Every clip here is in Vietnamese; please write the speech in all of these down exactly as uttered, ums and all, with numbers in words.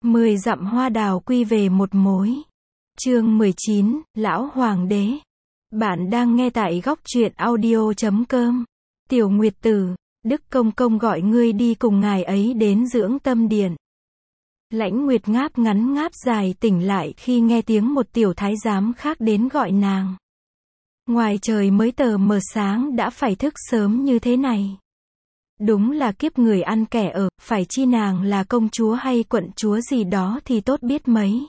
Mười dặm hoa đào quy về một mối. Chương mười chín, Lão Hoàng đế. Bạn đang nghe tại góc truyện audio chấm com. Tiểu Nguyệt Tử, Đức Công Công gọi ngươi đi cùng ngài ấy đến dưỡng tâm điện. Lãnh Nguyệt ngáp ngắn ngáp dài tỉnh lại khi nghe tiếng một tiểu thái giám khác đến gọi nàng. Ngoài trời mới tờ mờ sáng đã phải thức sớm như thế này. Đúng là kiếp người ăn kẻ ở, phải chi nàng là công chúa hay quận chúa gì đó thì tốt biết mấy.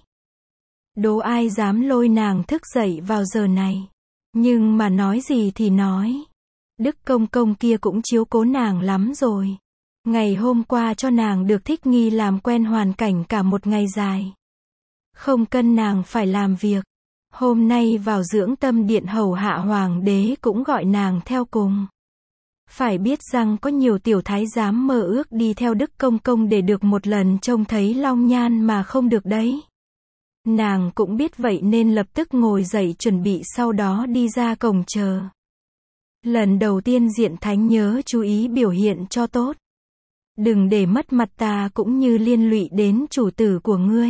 Đố ai dám lôi nàng thức dậy vào giờ này. Nhưng mà nói gì thì nói. Đức Công Công kia cũng chiếu cố nàng lắm rồi. Ngày hôm qua cho nàng được thích nghi làm quen hoàn cảnh cả một ngày dài. Không cân nàng phải làm việc. Hôm nay vào dưỡng tâm điện hầu hạ hoàng đế cũng gọi nàng theo cùng. Phải biết rằng có nhiều tiểu thái giám mơ ước đi theo Đức Công Công để được một lần trông thấy long nhan mà không được đấy. Nàng cũng biết vậy nên lập tức ngồi dậy chuẩn bị sau đó đi ra cổng chờ. Lần đầu tiên Diện Thánh nhớ chú ý biểu hiện cho tốt. Đừng để mất mặt ta cũng như liên lụy đến chủ tử của ngươi.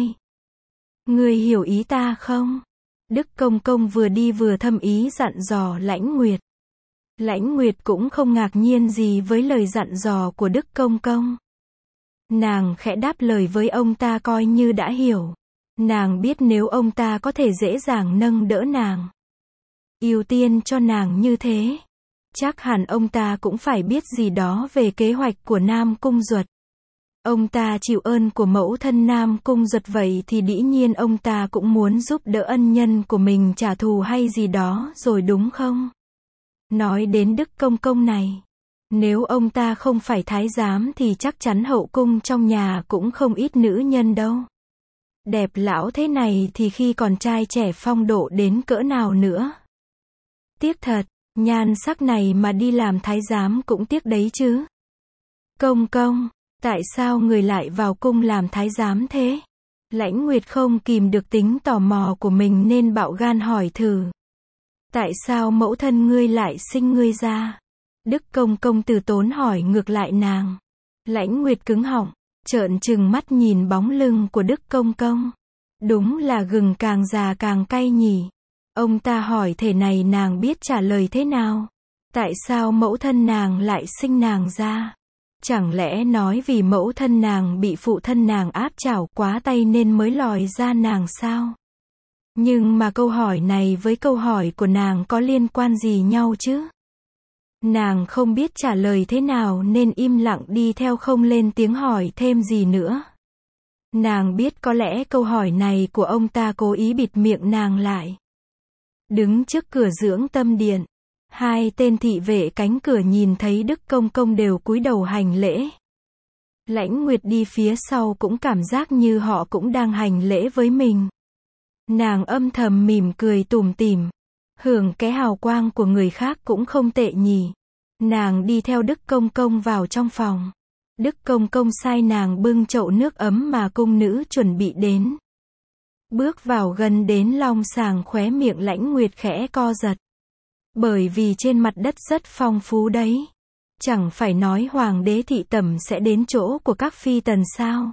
Ngươi hiểu ý ta không? Đức Công Công vừa đi vừa thâm ý dặn dò Lãnh Nguyệt. Lãnh Nguyệt cũng không ngạc nhiên gì với lời dặn dò của Đức Công Công. Nàng khẽ đáp lời với ông ta coi như đã hiểu. Nàng biết nếu ông ta có thể dễ dàng nâng đỡ nàng, ưu tiên cho nàng như thế, chắc hẳn ông ta cũng phải biết gì đó về kế hoạch của Nam Cung Duật. Ông ta chịu ơn của mẫu thân Nam Cung Duật vậy thì dĩ nhiên ông ta cũng muốn giúp đỡ ân nhân của mình trả thù hay gì đó rồi đúng không? Nói đến Đức Công Công này, nếu ông ta không phải thái giám thì chắc chắn hậu cung trong nhà cũng không ít nữ nhân đâu. Đẹp lão thế này thì khi còn trai trẻ phong độ đến cỡ nào nữa. Tiếc thật, nhan sắc này mà đi làm thái giám cũng tiếc đấy chứ. Công công, tại sao người lại vào cung làm thái giám thế? Lãnh Nguyệt không kìm được tính tò mò của mình nên bạo gan hỏi thử. Tại sao mẫu thân ngươi lại sinh ngươi ra? Đức Công Công từ tốn hỏi ngược lại nàng. Lãnh Nguyệt cứng họng, trợn trừng mắt nhìn bóng lưng của Đức Công Công. Đúng là gừng càng già càng cay nhỉ. Ông ta hỏi thế này nàng biết trả lời thế nào? Tại sao mẫu thân nàng lại sinh nàng ra? Chẳng lẽ nói vì mẫu thân nàng bị phụ thân nàng áp chảo quá tay nên mới lòi ra nàng sao? Nhưng mà câu hỏi này với câu hỏi của nàng có liên quan gì nhau chứ? Nàng không biết trả lời thế nào nên im lặng đi theo không lên tiếng hỏi thêm gì nữa. Nàng biết có lẽ câu hỏi này của ông ta cố ý bịt miệng nàng lại. Đứng trước cửa dưỡng tâm điện, hai tên thị vệ cánh cửa nhìn thấy Đức Công Công đều cúi đầu hành lễ. Lãnh Nguyệt đi phía sau cũng cảm giác như họ cũng đang hành lễ với mình. Nàng âm thầm mỉm cười tủm tỉm. Hưởng cái hào quang của người khác cũng không tệ nhỉ. Nàng đi theo Đức Công Công vào trong phòng. Đức Công Công sai nàng bưng chậu nước ấm mà cung nữ chuẩn bị đến. Bước vào gần đến long sàng khóe miệng Lãnh Nguyệt khẽ co giật. Bởi vì trên mặt đất rất phong phú đấy. Chẳng phải nói hoàng đế thị tẩm sẽ đến chỗ của các phi tần sao?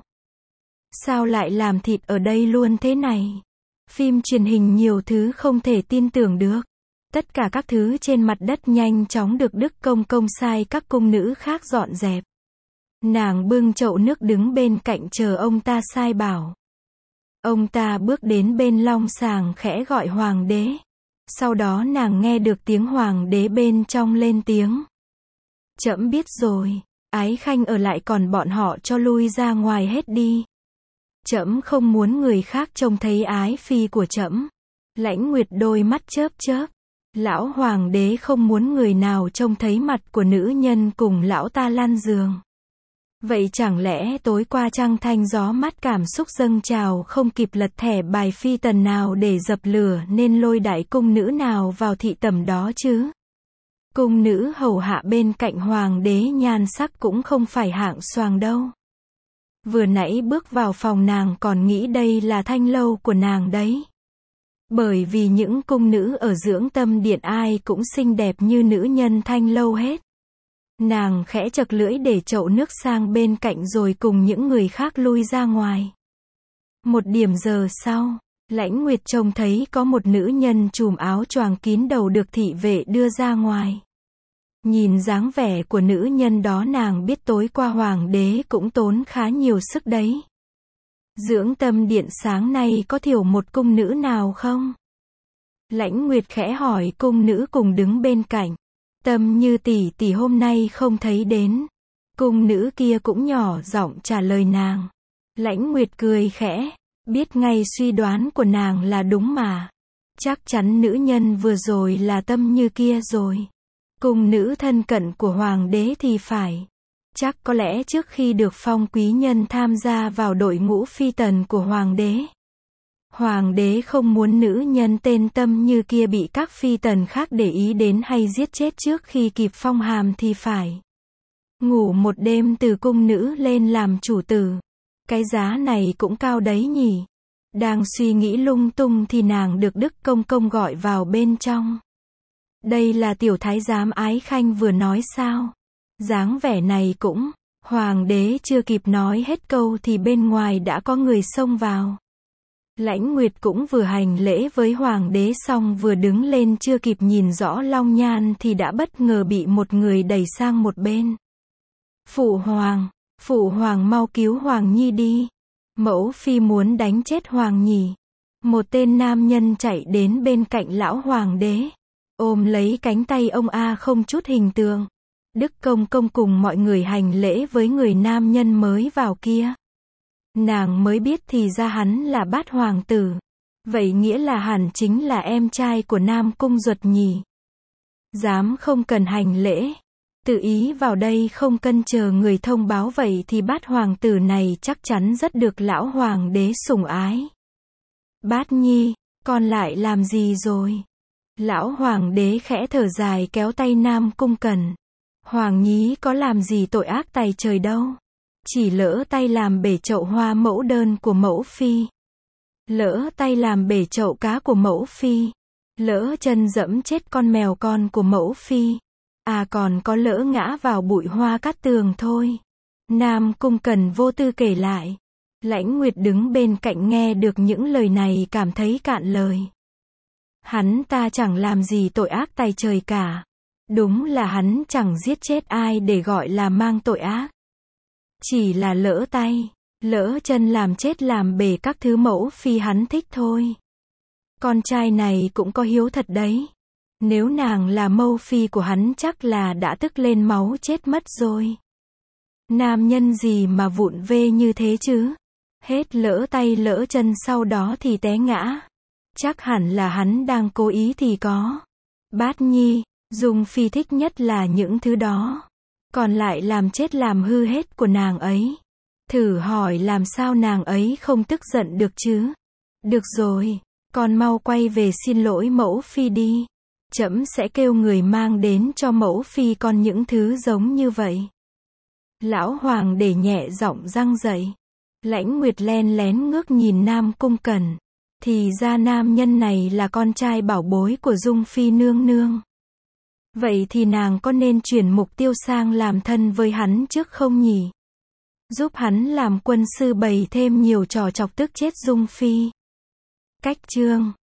Sao lại làm thịt ở đây luôn thế này? Phim truyền hình nhiều thứ không thể tin tưởng được. Tất cả các thứ trên mặt đất nhanh chóng được Đức Công Công sai các cung nữ khác dọn dẹp. Nàng bưng chậu nước đứng bên cạnh chờ ông ta sai bảo. Ông ta bước đến bên long sàng khẽ gọi hoàng đế. Sau đó nàng nghe được tiếng hoàng đế bên trong lên tiếng. Trẫm biết rồi, ái khanh ở lại còn bọn họ cho lui ra ngoài hết đi. Trẫm không muốn người khác trông thấy ái phi của trẫm. Lãnh Nguyệt đôi mắt chớp chớp. Lão hoàng đế không muốn người nào trông thấy mặt của nữ nhân cùng lão ta lăn giường. Vậy chẳng lẽ tối qua trăng thanh gió mát cảm xúc dâng trào không kịp lật thẻ bài phi tần nào để dập lửa nên lôi đại cung nữ nào vào thị tẩm đó chứ? Cung nữ hầu hạ bên cạnh hoàng đế nhan sắc cũng không phải hạng xoàng đâu. Vừa nãy bước vào phòng nàng còn nghĩ đây là thanh lâu của nàng đấy. Bởi vì những cung nữ ở dưỡng tâm điện ai cũng xinh đẹp như nữ nhân thanh lâu hết. Nàng khẽ chật lưỡi để chậu nước sang bên cạnh rồi cùng những người khác lui ra ngoài. Một điểm giờ sau, Lãnh Nguyệt trông thấy có một nữ nhân trùm áo choàng kín đầu được thị vệ đưa ra ngoài. Nhìn dáng vẻ của nữ nhân đó nàng biết tối qua hoàng đế cũng tốn khá nhiều sức đấy. Dưỡng Tâm điện sáng nay có thiểu một cung nữ nào không? Lãnh Nguyệt khẽ hỏi cung nữ cùng đứng bên cạnh. Tâm Như tỷ tỷ hôm nay không thấy đến. Cung nữ kia cũng nhỏ giọng trả lời nàng. Lãnh Nguyệt cười khẽ, biết ngay suy đoán của nàng là đúng mà. Chắc chắn nữ nhân vừa rồi là Tâm Như kia rồi. Cung nữ thân cận của hoàng đế thì phải. Chắc có lẽ trước khi được phong quý nhân tham gia vào đội ngũ phi tần của hoàng đế. Hoàng đế không muốn nữ nhân tên Tâm Như kia bị các phi tần khác để ý đến hay giết chết trước khi kịp phong hàm thì phải. Ngủ một đêm từ cung nữ lên làm chủ tử. Cái giá này cũng cao đấy nhỉ. Đang suy nghĩ lung tung thì nàng được Đức Công Công gọi vào bên trong. Đây là tiểu thái giám Ái Khanh vừa nói sao? Dáng vẻ này cũng, hoàng đế chưa kịp nói hết câu thì bên ngoài đã có người xông vào. Lãnh Nguyệt cũng vừa hành lễ với hoàng đế xong vừa đứng lên chưa kịp nhìn rõ long nhan thì đã bất ngờ bị một người đẩy sang một bên. Phụ hoàng, phụ hoàng mau cứu hoàng nhi đi. Mẫu phi muốn đánh chết hoàng nhỉ. Một tên nam nhân chạy đến bên cạnh lão hoàng đế, ôm lấy cánh tay ông a không chút hình tượng. Đức Công Công cùng mọi người hành lễ với người nam nhân mới vào kia. Nàng mới biết thì ra hắn là Bát hoàng tử. Vậy nghĩa là hẳn chính là em trai của Nam Cung Duật nhỉ. Dám không cần hành lễ, tự ý vào đây không cần chờ người thông báo, vậy thì Bát hoàng tử này chắc chắn rất được lão hoàng đế sủng ái. Bát nhi, con lại làm gì rồi? Lão hoàng đế khẽ thở dài kéo tay Nam Cung Cẩn. Hoàng nhí có làm gì tội ác tày trời đâu. Chỉ lỡ tay làm bể chậu hoa mẫu đơn của mẫu phi. Lỡ tay làm bể chậu cá của mẫu phi. Lỡ chân dẫm chết con mèo con của mẫu phi. À còn có lỡ ngã vào bụi hoa cát tường thôi. Nam Cung Cẩn vô tư kể lại. Lãnh Nguyệt đứng bên cạnh nghe được những lời này cảm thấy cạn lời. Hắn ta chẳng làm gì tội ác tày trời cả. Đúng là hắn chẳng giết chết ai để gọi là mang tội ác. Chỉ là lỡ tay, lỡ chân làm chết làm bể các thứ mẫu phi hắn thích thôi. Con trai này cũng có hiếu thật đấy. Nếu nàng là mẫu phi của hắn chắc là đã tức lên máu chết mất rồi. Nam nhân gì mà vụng về như thế chứ? Hết lỡ tay lỡ chân sau đó thì té ngã. Chắc hẳn là hắn đang cố ý thì có. Bát nhi, Dung phi thích nhất là những thứ đó. Còn lại làm chết làm hư hết của nàng ấy. Thử hỏi làm sao nàng ấy không tức giận được chứ? Được rồi, con mau quay về xin lỗi mẫu phi đi. Trẫm sẽ kêu người mang đến cho mẫu phi con những thứ giống như vậy. Lão hoàng để nhẹ giọng răng dậy. Lãnh Nguyệt len lén ngước nhìn Nam Cung Cẩn. Thì ra nam nhân này là con trai bảo bối của Dung phi nương nương. Vậy thì nàng có nên chuyển mục tiêu sang làm thân với hắn trước không nhỉ? Giúp hắn làm quân sư bày thêm nhiều trò chọc tức chết Dung phi. Cách chương